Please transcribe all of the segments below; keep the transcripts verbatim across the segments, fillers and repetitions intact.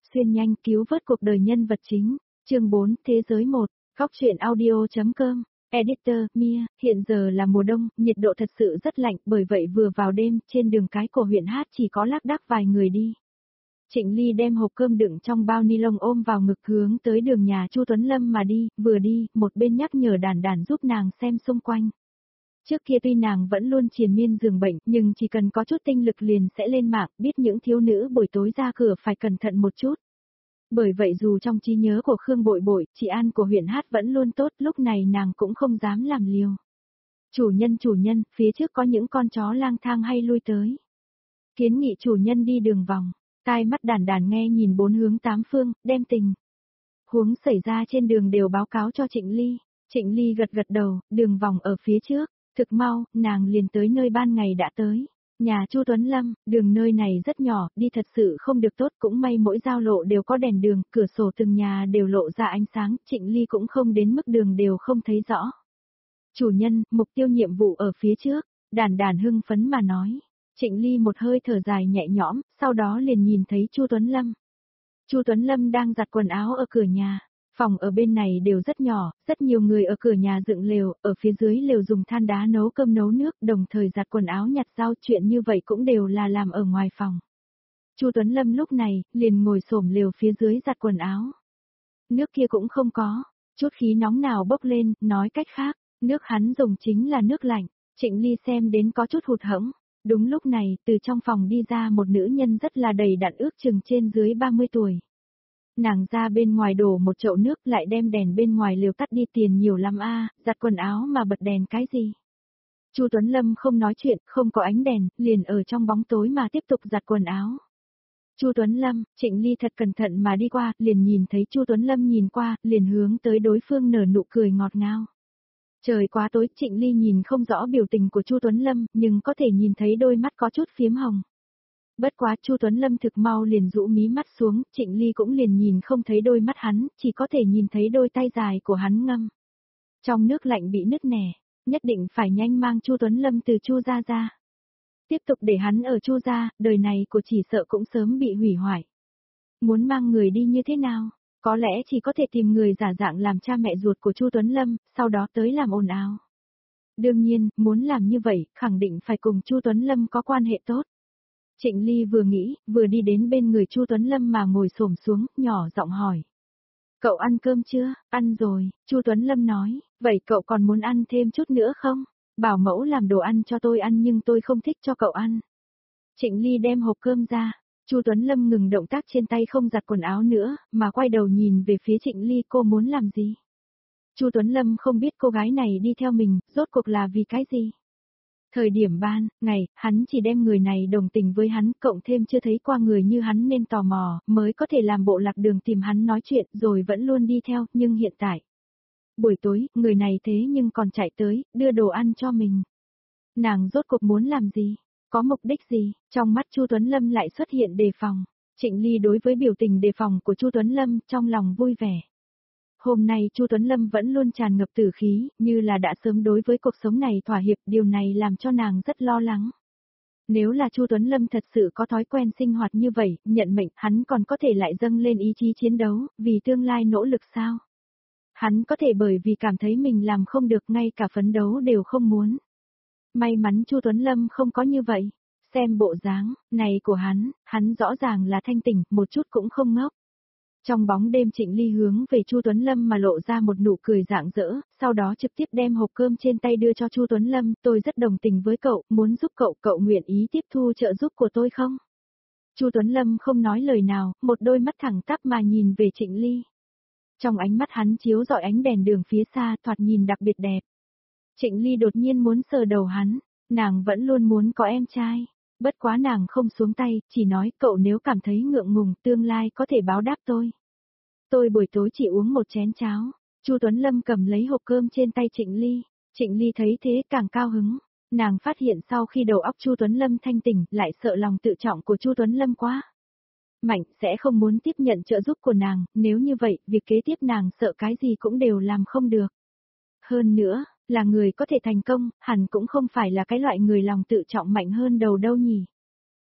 xuyên nhanh cứu vớt cuộc đời nhân vật chính. Chương bốn, Thế giới một, góc truyện audio.com. Editor, Mia, hiện giờ là mùa đông, nhiệt độ thật sự rất lạnh, bởi vậy vừa vào đêm, trên đường cái của huyện Hát chỉ có lác đác vài người đi. Trịnh Ly đem hộp cơm đựng trong bao ni lông ôm vào ngực hướng tới đường nhà Chu Tuấn Lâm mà đi, vừa đi, một bên nhắc nhở Đản Đản giúp nàng xem xung quanh. Trước kia tuy nàng vẫn luôn triền miên giường bệnh, nhưng chỉ cần có chút tinh lực liền sẽ lên mạng, biết những thiếu nữ buổi tối ra cửa phải cẩn thận một chút. Bởi vậy dù trong trí nhớ của Khương Bội Bội, chị An của huyện Hát vẫn luôn tốt, lúc này nàng cũng không dám làm liều. Chủ nhân chủ nhân, phía trước có những con chó lang thang hay lui tới. Kiến nghị chủ nhân đi đường vòng, tai mắt Đản Đản nghe nhìn bốn hướng tám phương, đem tình huống xảy ra trên đường đều báo cáo cho Trịnh Ly. Trịnh Ly gật gật đầu, đường vòng ở phía trước, thực mau, nàng liền tới nơi ban ngày đã tới. Nhà Chu Tuấn Lâm, đường nơi này rất nhỏ, đi thật sự không được tốt, cũng may mỗi giao lộ đều có đèn đường, cửa sổ từng nhà đều lộ ra ánh sáng, Trịnh Ly cũng không đến mức đường đều không thấy rõ. Chủ nhân, mục tiêu nhiệm vụ ở phía trước, Đản Đản hưng phấn mà nói. Trịnh Ly một hơi thở dài nhẹ nhõm, sau đó liền nhìn thấy Chu Tuấn Lâm. Chu Tuấn Lâm đang giặt quần áo ở cửa nhà. Phòng ở bên này đều rất nhỏ, rất nhiều người ở cửa nhà dựng lều, ở phía dưới lều dùng than đá nấu cơm nấu nước, đồng thời giặt quần áo nhặt rau, chuyện như vậy cũng đều là làm ở ngoài phòng. Chu Tuấn Lâm lúc này, liền ngồi xổm lều phía dưới giặt quần áo. Nước kia cũng không có, chút khí nóng nào bốc lên, nói cách khác, nước hắn dùng chính là nước lạnh. Trịnh Ly xem đến có chút hụt hẫng. Đúng lúc này, từ trong phòng đi ra một nữ nhân rất là đầy đặn, ước chừng trên dưới ba mươi tuổi. Nàng ra bên ngoài đổ một chậu nước, lại đem đèn bên ngoài liều tắt đi, tiền nhiều lắm a, giặt quần áo mà bật đèn cái gì. Chu Tuấn Lâm không nói chuyện, không có ánh đèn, liền ở trong bóng tối mà tiếp tục giặt quần áo. Chu Tuấn Lâm, Trịnh Ly thật cẩn thận mà đi qua, liền nhìn thấy Chu Tuấn Lâm nhìn qua, liền hướng tới đối phương nở nụ cười ngọt ngào. Trời quá tối, Trịnh Ly nhìn không rõ biểu tình của Chu Tuấn Lâm, nhưng có thể nhìn thấy đôi mắt có chút phiếm hồng. Bất quá Chu Tuấn Lâm thực mau liền rũ mí mắt xuống, Trịnh Ly cũng liền nhìn không thấy đôi mắt hắn, chỉ có thể nhìn thấy đôi tay dài của hắn ngâm trong nước lạnh bị nứt nẻ, nhất định phải nhanh mang Chu Tuấn Lâm từ Chu gia ra. Tiếp tục để hắn ở Chu gia, đời này của chỉ sợ cũng sớm bị hủy hoại. Muốn mang người đi như thế nào? Có lẽ chỉ có thể tìm người giả dạng làm cha mẹ ruột của Chu Tuấn Lâm, sau đó tới làm ồn ào. Đương nhiên, muốn làm như vậy, khẳng định phải cùng Chu Tuấn Lâm có quan hệ tốt. Trịnh Ly vừa nghĩ, vừa đi đến bên người Chu Tuấn Lâm mà ngồi xổm xuống, nhỏ giọng hỏi. Cậu ăn cơm chưa? Ăn rồi, Chu Tuấn Lâm nói, vậy cậu còn muốn ăn thêm chút nữa không? Bảo mẫu làm đồ ăn cho tôi ăn nhưng tôi không thích cho cậu ăn. Trịnh Ly đem hộp cơm ra, Chu Tuấn Lâm ngừng động tác trên tay không giặt quần áo nữa, mà quay đầu nhìn về phía Trịnh Ly, cô muốn làm gì? Chu Tuấn Lâm không biết cô gái này đi theo mình, rốt cuộc là vì cái gì? Thời điểm ban, ngày, hắn chỉ đem người này đồng tình với hắn, cộng thêm chưa thấy qua người như hắn nên tò mò, mới có thể làm bộ lạc đường tìm hắn nói chuyện rồi vẫn luôn đi theo, nhưng hiện tại. Buổi tối, người này thế nhưng còn chạy tới, đưa đồ ăn cho mình. Nàng rốt cuộc muốn làm gì? Có mục đích gì? Trong mắt Chu Tuấn Lâm lại xuất hiện đề phòng. Trịnh Ly đối với biểu tình đề phòng của Chu Tuấn Lâm trong lòng vui vẻ. Hôm nay Chu Tuấn Lâm vẫn luôn tràn ngập tử khí, như là đã sớm đối với cuộc sống này thỏa hiệp, điều này làm cho nàng rất lo lắng. Nếu là Chu Tuấn Lâm thật sự có thói quen sinh hoạt như vậy, nhận mệnh, hắn còn có thể lại dâng lên ý chí chiến đấu, vì tương lai nỗ lực sao? Hắn có thể bởi vì cảm thấy mình làm không được, ngay cả phấn đấu đều không muốn. May mắn Chu Tuấn Lâm không có như vậy. Xem bộ dáng này của hắn, hắn rõ ràng là thanh tỉnh, một chút cũng không ngốc. Trong bóng đêm Trịnh Ly hướng về Chu Tuấn Lâm mà lộ ra một nụ cười rạng rỡ, sau đó trực tiếp đem hộp cơm trên tay đưa cho Chu Tuấn Lâm, tôi rất đồng tình với cậu, muốn giúp cậu, cậu nguyện ý tiếp thu trợ giúp của tôi không? Chu Tuấn Lâm không nói lời nào, một đôi mắt thẳng tắp mà nhìn về Trịnh Ly. Trong ánh mắt hắn chiếu rọi ánh đèn đường phía xa, thoạt nhìn đặc biệt đẹp. Trịnh Ly đột nhiên muốn sờ đầu hắn, nàng vẫn luôn muốn có em trai. Bất quá nàng không xuống tay, chỉ nói cậu nếu cảm thấy ngượng ngùng, tương lai có thể báo đáp tôi. Tôi buổi tối chỉ uống một chén cháo. Chu Tuấn Lâm cầm lấy hộp cơm trên tay Trịnh Ly. Trịnh Ly thấy thế càng cao hứng. Nàng phát hiện sau khi đầu óc Chu Tuấn Lâm thanh tỉnh, lại sợ lòng tự trọng của Chu Tuấn Lâm quá mạnh, sẽ không muốn tiếp nhận trợ giúp của nàng, nếu như vậy, việc kế tiếp nàng sợ cái gì cũng đều làm không được. Hơn nữa, là người có thể thành công, hẳn cũng không phải là cái loại người lòng tự trọng mạnh hơn đầu đâu nhỉ.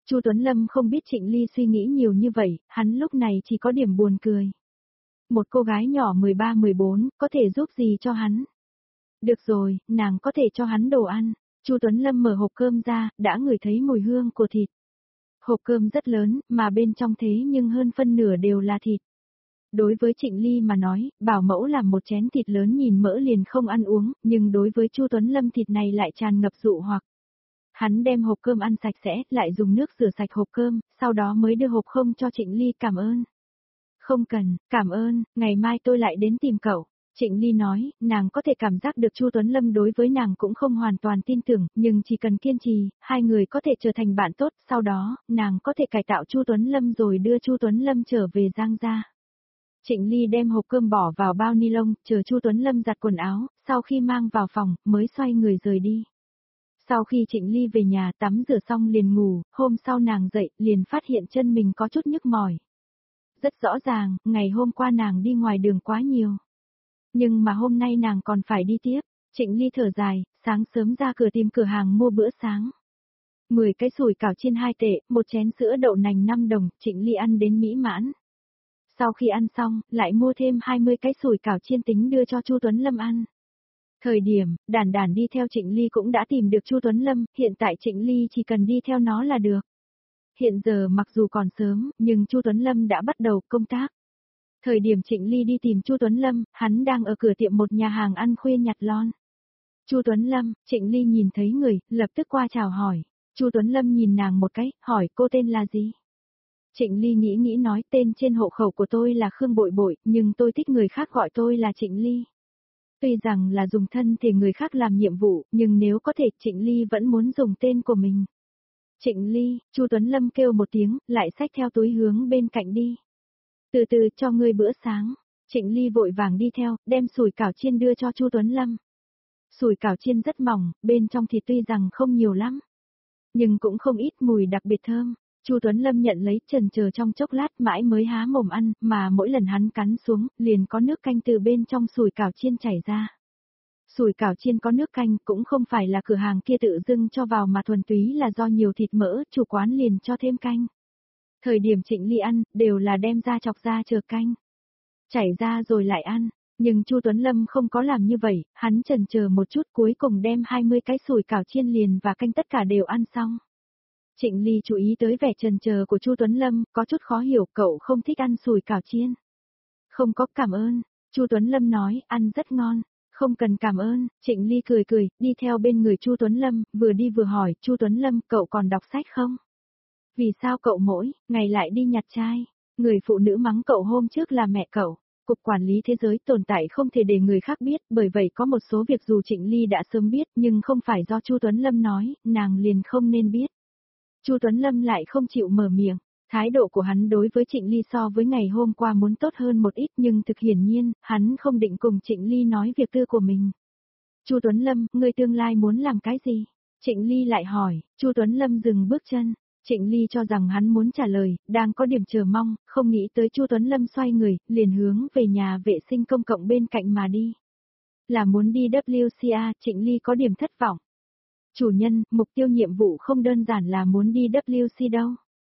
Chu Tuấn Lâm không biết Trịnh Ly suy nghĩ nhiều như vậy, hắn lúc này chỉ có điểm buồn cười. Một cô gái nhỏ mười ba mười bốn, có thể giúp gì cho hắn? Được rồi, nàng có thể cho hắn đồ ăn. Chu Tuấn Lâm mở hộp cơm ra, đã ngửi thấy mùi hương của thịt. Hộp cơm rất lớn, mà bên trong thế nhưng hơn phân nửa đều là thịt. Đối với Trịnh Ly mà nói, bảo mẫu làm một chén thịt lớn nhìn mỡ liền không ăn uống, nhưng đối với Chu Tuấn Lâm thịt này lại tràn ngập dụ hoặc. Hắn đem hộp cơm ăn sạch sẽ, lại dùng nước rửa sạch hộp cơm, sau đó mới đưa hộp không cho Trịnh Ly cảm ơn. Không cần, cảm ơn, ngày mai tôi lại đến tìm cậu. Trịnh Ly nói, nàng có thể cảm giác được Chu Tuấn Lâm đối với nàng cũng không hoàn toàn tin tưởng, nhưng chỉ cần kiên trì, hai người có thể trở thành bạn tốt, sau đó, nàng có thể cải tạo Chu Tuấn Lâm rồi đưa Chu Tuấn Lâm trở về Giang gia. Trịnh Ly đem hộp cơm bỏ vào bao ni lông, chờ Chu Tuấn Lâm giặt quần áo, sau khi mang vào phòng, mới xoay người rời đi. Sau khi Trịnh Ly về nhà tắm rửa xong liền ngủ, hôm sau nàng dậy, liền phát hiện chân mình có chút nhức mỏi. Rất rõ ràng, ngày hôm qua nàng đi ngoài đường quá nhiều. Nhưng mà hôm nay nàng còn phải đi tiếp. Trịnh Ly thở dài, sáng sớm ra cửa tìm cửa hàng mua bữa sáng. mười cái sủi cảo chiên hai tệ, một chén sữa đậu nành năm đồng, Trịnh Ly ăn đến mỹ mãn. Sau khi ăn xong, lại mua thêm hai mươi cái sủi cảo chiên tính đưa cho Chu Tuấn Lâm ăn. Thời điểm, Đản Đản đi theo Trịnh Ly cũng đã tìm được Chu Tuấn Lâm, hiện tại Trịnh Ly chỉ cần đi theo nó là được. Hiện giờ mặc dù còn sớm, nhưng Chu Tuấn Lâm đã bắt đầu công tác. Thời điểm Trịnh Ly đi tìm Chu Tuấn Lâm, hắn đang ở cửa tiệm một nhà hàng ăn khuya nhặt lon. Chu Tuấn Lâm, Trịnh Ly nhìn thấy người, lập tức qua chào hỏi. Chu Tuấn Lâm nhìn nàng một cái, hỏi cô tên là gì? Trịnh Ly nghĩ nghĩ nói tên trên hộ khẩu của tôi là Khương Bội Bội, nhưng tôi thích người khác gọi tôi là Trịnh Ly. Tuy rằng là dùng thân thể người khác làm nhiệm vụ, nhưng nếu có thể Trịnh Ly vẫn muốn dùng tên của mình. Trịnh Ly, Chu Tuấn Lâm kêu một tiếng, lại xách theo túi hướng bên cạnh đi. Từ từ cho ngươi bữa sáng. Trịnh Ly vội vàng đi theo, đem sủi cảo chiên đưa cho Chu Tuấn Lâm. Sủi cảo chiên rất mỏng, bên trong thịt tuy rằng không nhiều lắm, nhưng cũng không ít mùi đặc biệt thơm. Chu Tuấn Lâm nhận lấy, chần chờ trong chốc lát mãi mới há mồm ăn, mà mỗi lần hắn cắn xuống, liền có nước canh từ bên trong sủi cảo chiên chảy ra. Sủi cảo chiên có nước canh cũng không phải là cửa hàng kia tự dưng cho vào mà thuần túy là do nhiều thịt mỡ, chủ quán liền cho thêm canh. Thời điểm Trịnh Ly ăn, đều là đem ra chọc ra chờ canh. Chảy ra rồi lại ăn, nhưng Chu Tuấn Lâm không có làm như vậy, hắn chần chờ một chút cuối cùng đem hai mươi cái sủi cảo chiên liền và canh tất cả đều ăn xong. Trịnh Ly chú ý tới vẻ chần chờ của Chu Tuấn Lâm, có chút khó hiểu cậu không thích ăn sủi cảo chiên. Không có cảm ơn, Chu Tuấn Lâm nói, ăn rất ngon. Không cần cảm ơn, Trịnh Ly cười cười, đi theo bên người Chu Tuấn Lâm, vừa đi vừa hỏi, Chu Tuấn Lâm, cậu còn đọc sách không? Vì sao cậu mỗi ngày lại đi nhặt chai? Người phụ nữ mắng cậu hôm trước là mẹ cậu. Cục Quản lý Thế giới tồn tại không thể để người khác biết, bởi vậy có một số việc dù Trịnh Ly đã sớm biết nhưng không phải do Chu Tuấn Lâm nói, nàng liền không nên biết. Chu Tuấn Lâm lại không chịu mở miệng. Thái độ của hắn đối với Trịnh Ly so với ngày hôm qua muốn tốt hơn một ít nhưng thực hiển nhiên, hắn không định cùng Trịnh Ly nói việc tư của mình. Chu Tuấn Lâm, ngươi tương lai muốn làm cái gì? Trịnh Ly lại hỏi, Chu Tuấn Lâm dừng bước chân. Trịnh Ly cho rằng hắn muốn trả lời, đang có điểm chờ mong, không nghĩ tới Chu Tuấn Lâm xoay người, liền hướng về nhà vệ sinh công cộng bên cạnh mà đi. Là muốn đi W C A, Trịnh Ly có điểm thất vọng. Chủ nhân, mục tiêu nhiệm vụ không đơn giản là muốn đi W C đâu.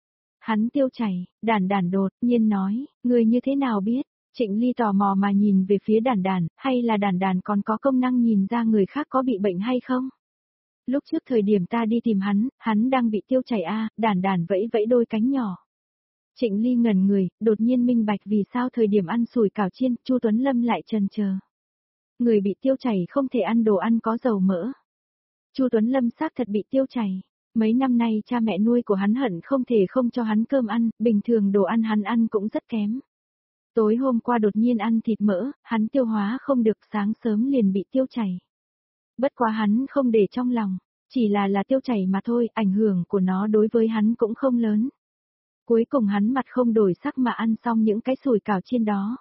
Hắn tiêu chảy, Đản Đản đột nhiên nói, người như thế nào biết? Trịnh Ly tò mò mà nhìn về phía Đản Đản, hay là Đản Đản còn có công năng nhìn ra người khác có bị bệnh hay không? Lúc trước thời điểm ta đi tìm hắn, hắn đang bị tiêu chảy a, Đản Đản vẫy vẫy đôi cánh nhỏ. Trịnh Ly ngẩn người, đột nhiên minh bạch vì sao thời điểm ăn sủi cảo chiên, Chu Tuấn Lâm lại chần chờ. Người bị tiêu chảy không thể ăn đồ ăn có dầu mỡ. Chu Tuấn Lâm xác thật bị tiêu chảy. Mấy năm nay cha mẹ nuôi của hắn hận không thể không cho hắn cơm ăn, bình thường đồ ăn hắn ăn cũng rất kém. Tối hôm qua đột nhiên ăn thịt mỡ, hắn tiêu hóa không được, sáng sớm liền bị tiêu chảy. Bất quá hắn không để trong lòng, chỉ là là tiêu chảy mà thôi, ảnh hưởng của nó đối với hắn cũng không lớn. Cuối cùng hắn mặt không đổi sắc mà ăn xong những cái sủi cảo chiên đó.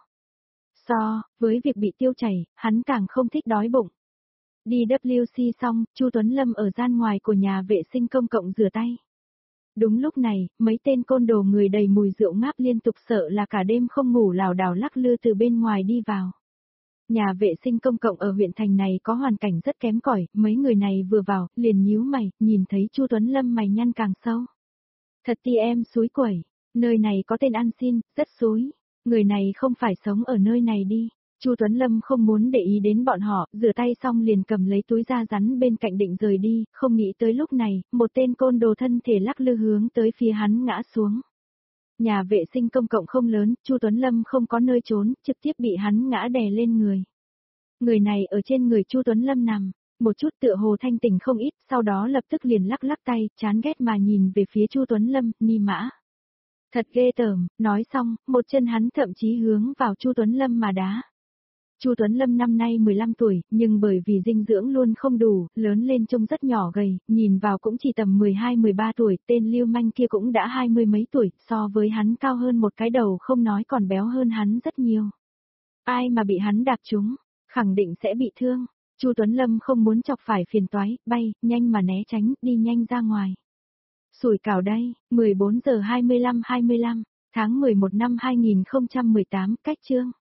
So, với việc bị tiêu chảy, hắn càng không thích đói bụng. Đi W C xong, Chu Tuấn Lâm ở gian ngoài của nhà vệ sinh công cộng rửa tay. Đúng lúc này, mấy tên côn đồ người đầy mùi rượu ngáp liên tục sợ là cả đêm không ngủ lảo đảo lắc lư từ bên ngoài đi vào. Nhà vệ sinh công cộng ở huyện thành này có hoàn cảnh rất kém cỏi, mấy người này vừa vào, liền nhíu mày, nhìn thấy Chu Tuấn Lâm mày nhăn càng sâu. Thật ti em suối quẩy, nơi này có tên ăn xin, rất suối. Người này không phải sống ở nơi này đi. Chu Tuấn Lâm không muốn để ý đến bọn họ, rửa tay xong liền cầm lấy túi da rắn bên cạnh định rời đi, không nghĩ tới lúc này, một tên côn đồ thân thể lắc lư hướng tới phía hắn ngã xuống. Nhà vệ sinh công cộng không lớn, Chu Tuấn Lâm không có nơi trốn, trực tiếp bị hắn ngã đè lên người. Người này ở trên người Chu Tuấn Lâm nằm, một chút tựa hồ thanh tỉnh không ít, sau đó lập tức liền lắc lắc tay, chán ghét mà nhìn về phía Chu Tuấn Lâm, ni mã. Thật ghê tởm, nói xong, một chân hắn thậm chí hướng vào Chu Tuấn Lâm mà đá. Chu Tuấn Lâm năm nay mười lăm tuổi, nhưng bởi vì dinh dưỡng luôn không đủ, lớn lên trông rất nhỏ gầy, nhìn vào cũng chỉ tầm mười hai mười ba tuổi, tên lưu manh kia cũng đã hai mươi mấy tuổi, so với hắn cao hơn một cái đầu không nói còn béo hơn hắn rất nhiều. Ai mà bị hắn đạp trúng, khẳng định sẽ bị thương. Chu Tuấn Lâm không muốn chọc phải phiền toái, bay, nhanh mà né tránh, đi nhanh ra ngoài. Sủi cảo đây, mười bốn giờ hai mươi lăm hai mươi lăm, tháng mười một năm hai nghìn không trăm mười tám, cách chương.